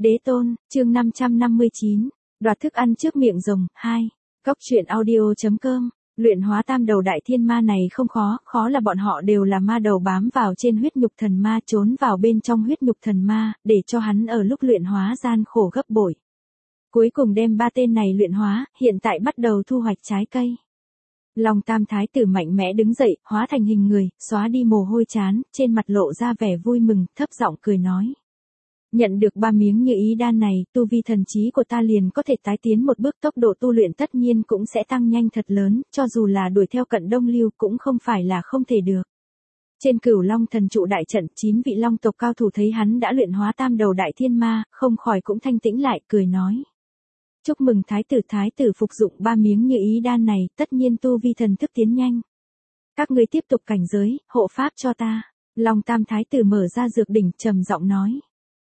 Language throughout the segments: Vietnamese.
Đế tôn, chương 559, đoạt thức ăn trước miệng rồng, 2. Cóc truyện audio.com. Luyện hóa tam đầu đại thiên ma này không khó, khó là bọn họ đều là ma đầu bám vào trên huyết nhục thần ma, trốn vào bên trong huyết nhục thần ma, để cho hắn ở lúc luyện hóa gian khổ gấp bội. Cuối cùng đem ba tên này luyện hóa, hiện tại bắt đầu thu hoạch trái cây. Long Tam Thái tử mạnh mẽ đứng dậy, hóa thành hình người, xóa đi mồ hôi trán, trên mặt lộ ra vẻ vui mừng, thấp giọng cười nói. Nhận được 3 miếng như ý đan này, tu vi thần trí của ta liền có thể tái tiến một bước, tốc độ tu luyện tất nhiên cũng sẽ tăng nhanh thật lớn, cho dù là đuổi theo Cận Đông Lưu cũng không phải là không thể được. Trên Cửu Long thần trụ đại trận, 9 vị long tộc cao thủ thấy hắn đã luyện hóa tam đầu đại thiên ma, không khỏi cũng thanh tĩnh lại, cười nói. Chúc mừng thái tử phục dụng 3 miếng như ý đan này, tất nhiên tu vi thần thức tiến nhanh. Các ngươi tiếp tục cảnh giới, hộ pháp cho ta. Long Tam Thái tử mở ra dược đỉnh, trầm giọng nói.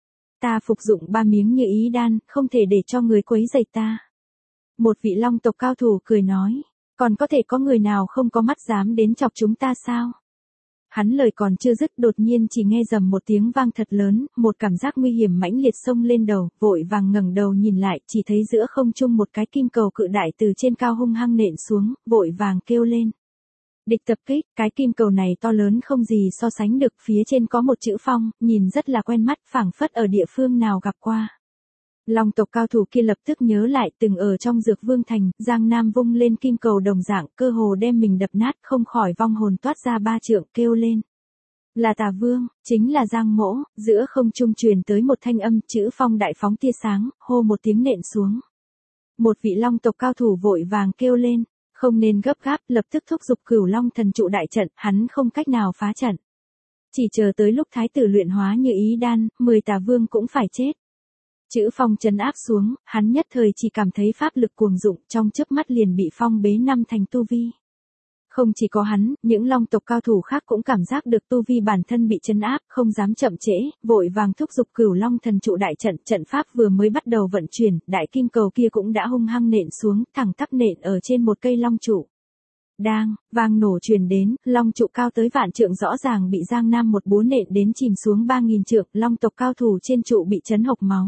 Ta phục dụng 3 miếng như ý đan, không thể để cho người quấy rầy ta. Một vị long tộc cao thủ cười nói, còn có thể có người nào không có mắt dám đến chọc chúng ta sao? Hắn lời còn chưa dứt, đột nhiên chỉ nghe rầm một tiếng vang thật lớn, một cảm giác nguy hiểm mãnh liệt xông lên đầu, vội vàng ngẩng đầu nhìn lại, chỉ thấy giữa không trung một cái kim cầu cự đại từ trên cao hung hăng nện xuống, vội vàng kêu lên. Địch tập kích, cái kim cầu này to lớn không gì so sánh được, phía trên có một chữ phong, nhìn rất là quen mắt, phảng phất ở địa phương nào gặp qua. Long tộc cao thủ kia lập tức nhớ lại từng ở trong Dược Vương Thành, Giang Nam vung lên kim cầu đồng dạng, cơ hồ đem mình đập nát, không khỏi vong hồn toát ra 3 trượng, kêu lên. Là Tà Vương, chính là Giang Mỗ, giữa không trung truyền tới một thanh âm, chữ phong đại phóng tia sáng, hô một tiếng nện xuống. Một vị long tộc cao thủ vội vàng kêu lên. Không nên gấp gáp, lập tức thúc giục Cửu Long thần trụ đại trận, hắn không cách nào phá trận. Chỉ chờ tới lúc thái tử luyện hóa như ý đan, 10 tà vương cũng phải chết. Chữ phong trấn áp xuống, hắn nhất thời chỉ cảm thấy pháp lực cuồng dụng, trong chớp mắt liền bị phong bế 5 thành tu vi. Không chỉ có hắn, những long tộc cao thủ khác cũng cảm giác được tu vi bản thân bị trấn áp, không dám chậm trễ, vội vàng thúc giục Cửu Long thần trụ đại trận, trận pháp vừa mới bắt đầu vận chuyển, đại kim cầu kia cũng đã hung hăng nện xuống, thẳng tắp nện ở trên một cây long trụ. Đang, vang nổ truyền đến, long trụ cao tới vạn trượng rõ ràng bị Giang Nam một búa nện đến chìm xuống 3000 trượng, long tộc cao thủ trên trụ bị chấn hộc máu.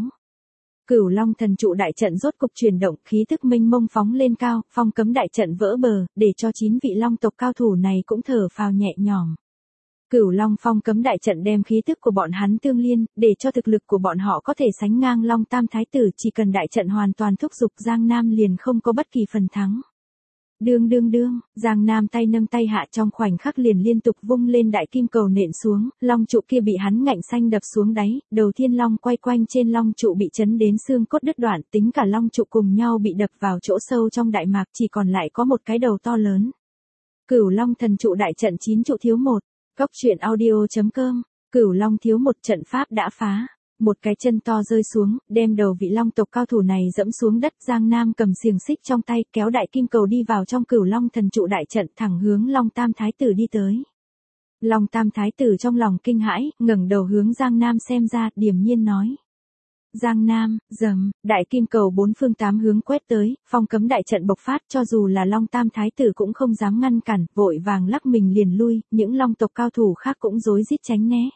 Cửu Long thần trụ đại trận rốt cục chuyển động, khí tức mênh mông phóng lên cao, phong cấm đại trận vỡ bờ, để cho 9 vị long tộc cao thủ này cũng thở phào nhẹ nhõm. Cửu Long phong cấm đại trận đem khí tức của bọn hắn tương liên, để cho thực lực của bọn họ có thể sánh ngang Long Tam Thái tử, chỉ cần đại trận hoàn toàn thúc giục, Giang Nam liền không có bất kỳ phần thắng. Đương, Giang Nam tay nâng tay hạ, trong khoảnh khắc liền liên tục vung lên đại kim cầu nện xuống, long trụ kia bị hắn ngạnh xanh đập xuống đáy, đầu thiên long quay quanh trên long trụ bị chấn đến xương cốt đứt đoạn, tính cả long trụ cùng nhau bị đập vào chỗ sâu trong đại mạc, chỉ còn lại có một cái đầu to lớn. Cửu Long thần trụ đại trận 9 trụ thiếu 1, cóc truyện audio.com, Cửu Long thiếu 1, trận pháp đã phá. Một cái chân to rơi xuống, đem đầu vị long tộc cao thủ này dẫm xuống đất. Giang Nam cầm xiềng xích trong tay, kéo đại kim cầu đi vào trong Cửu Long thần trụ đại trận, thẳng hướng Long Tam Thái tử đi tới. Long Tam Thái tử trong lòng kinh hãi, ngẩng đầu hướng Giang Nam xem ra, điềm nhiên nói. Giang Nam, rầm, đại kim cầu 4 phương 8 hướng quét tới, phong cấm đại trận bộc phát, cho dù là Long Tam Thái tử cũng không dám ngăn cản, vội vàng lắc mình liền lui, những long tộc cao thủ khác cũng rối rít tránh né.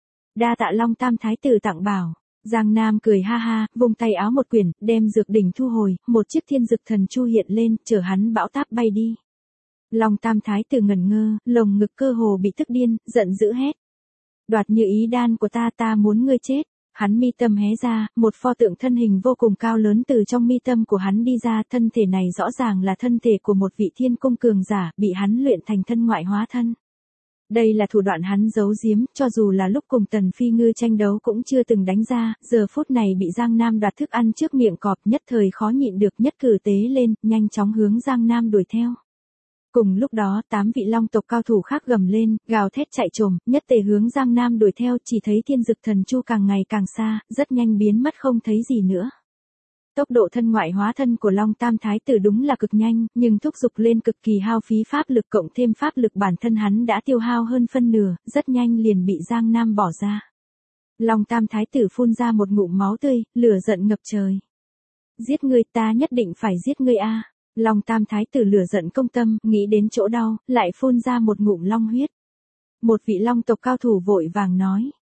Đa tạ Long Tam Thái tử tặng bảo. Giang Nam cười ha ha, vung tay áo một quyển, đem dược đỉnh thu hồi, một chiếc thiên dực thần chu hiện lên, chở hắn bão táp bay đi. Long Tam Thái tử ngẩn ngơ, lồng ngực cơ hồ bị tức điên, giận dữ hét. Đoạt như ý đan của ta muốn ngươi chết. Hắn mi tâm hé ra, một pho tượng thân hình vô cùng cao lớn từ trong mi tâm của hắn đi ra, thân thể này rõ ràng là thân thể của một vị thiên cung cường giả, bị hắn luyện thành thân ngoại hóa thân. Đây là thủ đoạn hắn giấu giếm, cho dù là lúc cùng Tần Phi Ngư tranh đấu cũng chưa từng đánh ra, giờ phút này bị Giang Nam đoạt thức ăn trước miệng cọp, nhất thời khó nhịn được, nhất cử tế lên, nhanh chóng hướng Giang Nam đuổi theo. Cùng lúc đó, 8 vị long tộc cao thủ khác gầm lên, gào thét chạy trồm, nhất tề hướng Giang Nam đuổi theo, chỉ thấy thiên dực thần chu càng ngày càng xa, rất nhanh biến mất không thấy gì nữa. Tốc độ thân ngoại hóa thân của Long Tam Thái tử đúng là cực nhanh, nhưng thúc giục lên cực kỳ hao phí pháp lực, cộng thêm pháp lực bản thân hắn đã tiêu hao hơn phân nửa, rất nhanh liền bị Giang Nam bỏ ra. Long Tam Thái tử phun ra một ngụm máu tươi, lửa giận ngập trời. Giết ngươi, ta nhất định phải giết ngươi a. Long Tam Thái tử lửa giận công tâm, nghĩ đến chỗ đau, lại phun ra một ngụm long huyết. Một vị long tộc cao thủ vội vàng nói.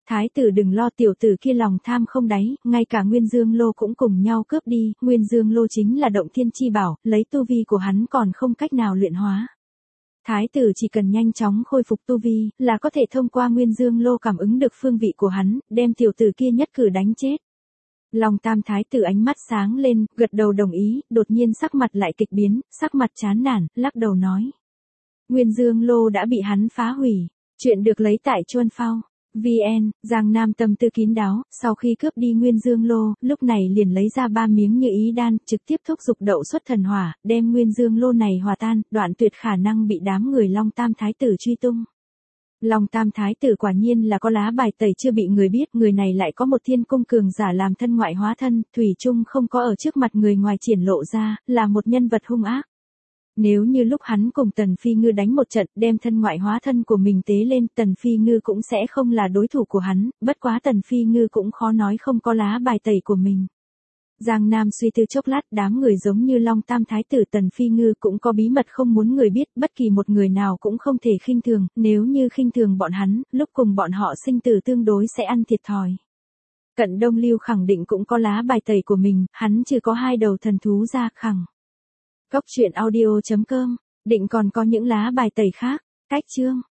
Thái tử đừng lo, tiểu tử kia lòng tham không đáy, ngay cả Nguyên Dương Lô cũng cùng nhau cướp đi, Nguyên Dương Lô chính là động thiên chi bảo, lấy tu vi của hắn còn không cách nào luyện hóa. Thái tử chỉ cần nhanh chóng khôi phục tu vi, là có thể thông qua Nguyên Dương Lô cảm ứng được phương vị của hắn, đem tiểu tử kia nhất cử đánh chết. Long Tam Thái tử ánh mắt sáng lên, gật đầu đồng ý, đột nhiên sắc mặt lại kịch biến, sắc mặt chán nản, lắc đầu nói. Nguyên Dương Lô đã bị hắn phá hủy. Chuyện được lấy tại Chuân Phao. VN, Giang Nam tâm tư kín đáo, sau khi cướp đi Nguyên Dương Lô, lúc này liền lấy ra 3 miếng Như Ý đan, trực tiếp thúc dục đậu xuất thần hỏa, đem Nguyên Dương Lô này hòa tan, đoạn tuyệt khả năng bị đám người Long Tam Thái tử truy tung. Long Tam Thái tử quả nhiên là có lá bài tẩy chưa bị người biết, người này lại có một thiên cung cường giả làm thân ngoại hóa thân, thủy chung không có ở trước mặt người ngoài triển lộ ra, là một nhân vật hung ác. Nếu như lúc hắn cùng Tần Phi Ngư đánh một trận, đem thân ngoại hóa thân của mình tế lên, Tần Phi Ngư cũng sẽ không là đối thủ của hắn, bất quá Tần Phi Ngư cũng khó nói không có lá bài tẩy của mình. Giang Nam suy tư chốc lát, đám người giống như Long Tam Thái tử Tần Phi Ngư cũng có bí mật không muốn người biết, bất kỳ một người nào cũng không thể khinh thường, nếu như khinh thường bọn hắn, lúc cùng bọn họ sinh tử tương đối sẽ ăn thiệt thòi. Cận Đông Lưu khẳng định cũng có lá bài tẩy của mình, hắn chỉ có 2 đầu thần thú ra khẳng. Cốc truyện audio.com, định còn có những lá bài tẩy khác. Cách chương